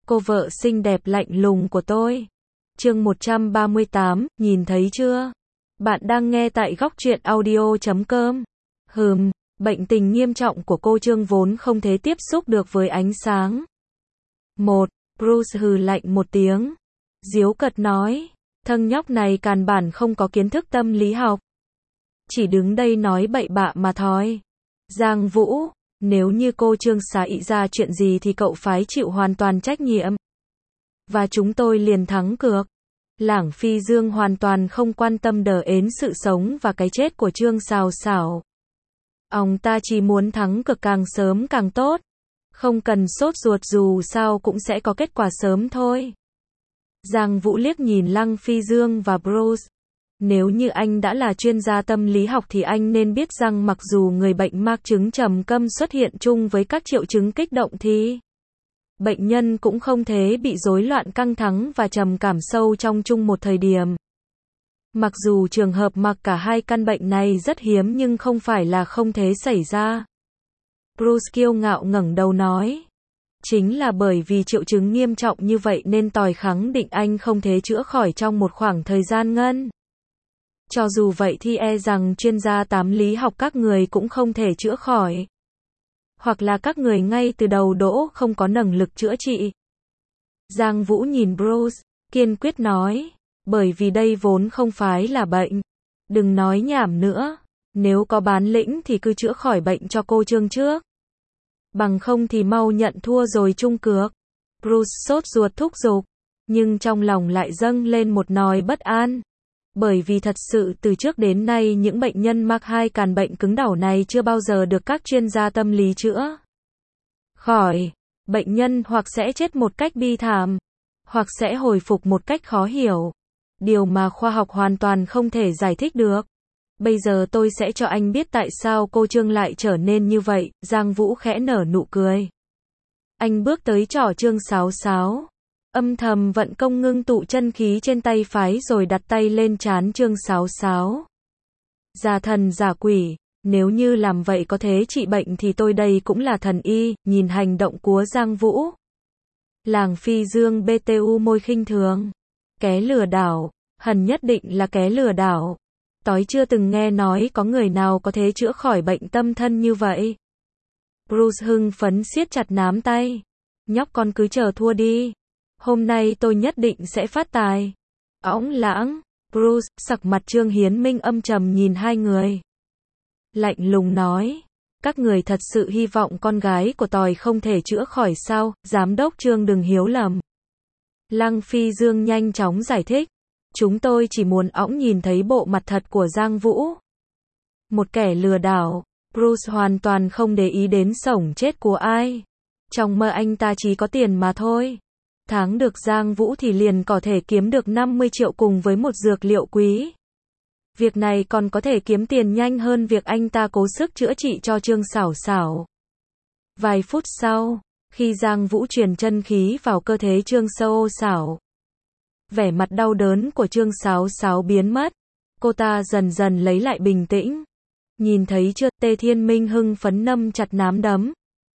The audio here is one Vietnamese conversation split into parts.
cô vợ xinh đẹp lạnh lùng của tôi. Chương 138, nhìn thấy chưa? Bạn đang nghe tại góc truyện audio.com. Bệnh tình nghiêm trọng của cô Trương vốn không thể tiếp xúc được với ánh sáng. Bruce hừ lạnh một tiếng. Diếu cợt nói, thằng nhóc này căn bản không có kiến thức tâm lý học. Chỉ đứng đây nói bậy bạ mà thôi. Giang Vũ, nếu như cô Trương xảy ra chuyện gì thì cậu phải chịu hoàn toàn trách nhiệm. Và chúng tôi liền thắng cược. Lảng Phi Dương hoàn toàn không quan tâm đến sự sống và cái chết của Trương Sào Sảo. Ông ta chỉ muốn thắng cược càng sớm càng tốt. Không cần sốt ruột, dù sao cũng sẽ có kết quả sớm thôi. Giang Vũ liếc nhìn Lăng Phi Dương và Bruce. Nếu như anh đã là chuyên gia tâm lý học thì anh nên biết rằng mặc dù người bệnh mắc chứng trầm câm xuất hiện chung với các triệu chứng kích động thì bệnh nhân cũng không thể bị rối loạn căng thẳng và trầm cảm sâu trong chung một thời điểm. Mặc dù trường hợp mắc cả hai căn bệnh này rất hiếm nhưng không phải là không thể xảy ra. Bruce kiêu ngạo ngẩng đầu nói. Chính là bởi vì triệu chứng nghiêm trọng như vậy nên tôi khẳng định anh không thể chữa khỏi trong một khoảng thời gian ngắn. Cho dù vậy thì e rằng chuyên gia tâm lý học các người cũng không thể chữa khỏi. Hoặc là các người ngay từ đầu đỗ không có năng lực chữa trị. Giang Vũ nhìn Bruce, kiên quyết nói, bởi vì đây vốn không phải là bệnh. Đừng nói nhảm nữa, nếu có bản lĩnh thì cứ chữa khỏi bệnh cho cô Trương trước. Bằng không thì mau nhận thua rồi chung cược. Bruce sốt ruột thúc giục, nhưng trong lòng lại dâng lên một nỗi bất an. Bởi vì thật sự từ trước đến nay những bệnh nhân mắc hai căn bệnh cứng đầu này chưa bao giờ được các chuyên gia tâm lý chữa khỏi. Bệnh nhân hoặc sẽ chết một cách bi thảm, hoặc sẽ hồi phục một cách khó hiểu. Điều mà khoa học hoàn toàn không thể giải thích được. Bây giờ tôi sẽ cho anh biết tại sao cô Trương lại trở nên như vậy. Giang Vũ khẽ nở nụ cười. Anh bước tới trỏ Trương Sáo Sáo. Âm thầm vận công ngưng tụ chân khí trên tay phái rồi đặt tay lên trán Trương Sáo Sáo. Giả thần giả quỷ, nếu như làm vậy có thể trị bệnh thì tôi đây cũng là thần y. Nhìn hành động của Giang Vũ, Làng Phi Dương btu môi khinh thường. Ké lừa đảo, hẳn nhất định là ké lừa đảo. Tôi chưa từng nghe nói có người nào có thể chữa khỏi bệnh tâm thân như vậy. Bruce hưng phấn siết chặt nắm tay. Nhóc con cứ chờ thua đi. Hôm nay tôi nhất định sẽ phát tài. Óng lãng, Bruce, sắc mặt Trương Hiến Minh âm trầm nhìn hai người. Lạnh lùng nói, các người thật sự hy vọng con gái của tôi không thể chữa khỏi sao? Giám đốc Trương đừng hiểu lầm. Lăng Phi Dương nhanh chóng giải thích. Chúng tôi chỉ muốn óng nhìn thấy bộ mặt thật của Giang Vũ. Một kẻ lừa đảo. Bruce hoàn toàn không để ý đến sống chết của ai. Trong mơ anh ta chỉ có tiền mà thôi. Thắng được Giang Vũ thì liền có thể kiếm được 50 triệu cùng với một dược liệu quý. Việc này còn có thể kiếm tiền nhanh hơn việc anh ta cố sức chữa trị cho Trương Sảo Sảo. Vài phút sau, khi Giang Vũ truyền chân khí vào cơ thể Trương Sảo Sảo, vẻ mặt đau đớn của Trương Sáo Sáo biến mất. Cô ta dần dần lấy lại bình tĩnh. Nhìn thấy chưa? Tề Thiên Minh hưng phấn nắm chặt nắm đấm.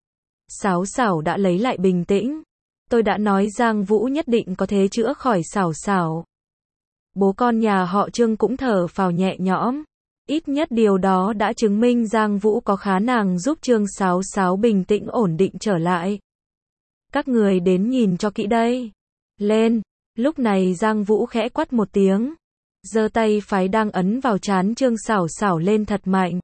Sáo Sảo đã lấy lại bình tĩnh. Tôi đã nói Giang Vũ nhất định có thể chữa khỏi Sảo Sảo. Bố con nhà họ Trương cũng thở phào nhẹ nhõm. Ít nhất điều đó đã chứng minh Giang Vũ có khả năng giúp Trương Sáo Sáo bình tĩnh ổn định trở lại. Các người đến nhìn cho kỹ đây. Lên. Lúc này Giang Vũ khẽ quát một tiếng. Giơ tay phải đang ấn vào trán Trương Sảo Sảo lên thật mạnh.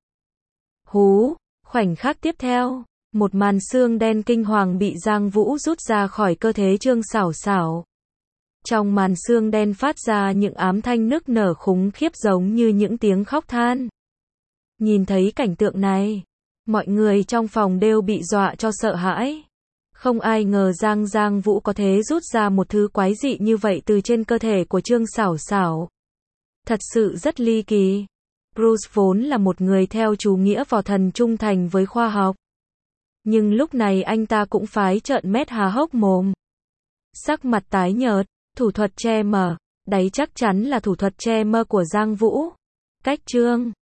Hú, khoảnh khắc tiếp theo, một màn xương đen kinh hoàng bị Giang Vũ rút ra khỏi cơ thể Trương Sảo Sảo. Trong màn xương đen phát ra những ám thanh nức nở khủng khiếp giống như những tiếng khóc than. Nhìn thấy cảnh tượng này, mọi người trong phòng đều bị dọa cho sợ hãi. Không ai ngờ Giang Vũ có thể rút ra một thứ quái dị như vậy từ trên cơ thể của Trương Sảo Sảo. Thật sự rất ly kỳ. Bruce vốn là một người theo chủ nghĩa võ thần trung thành với khoa học. Nhưng lúc này anh ta cũng phải trợn mắt há hốc mồm. Sắc mặt tái nhợt, thủ thuật che mờ, đấy chắc chắn là thủ thuật che mờ của Giang Vũ. Cách Trương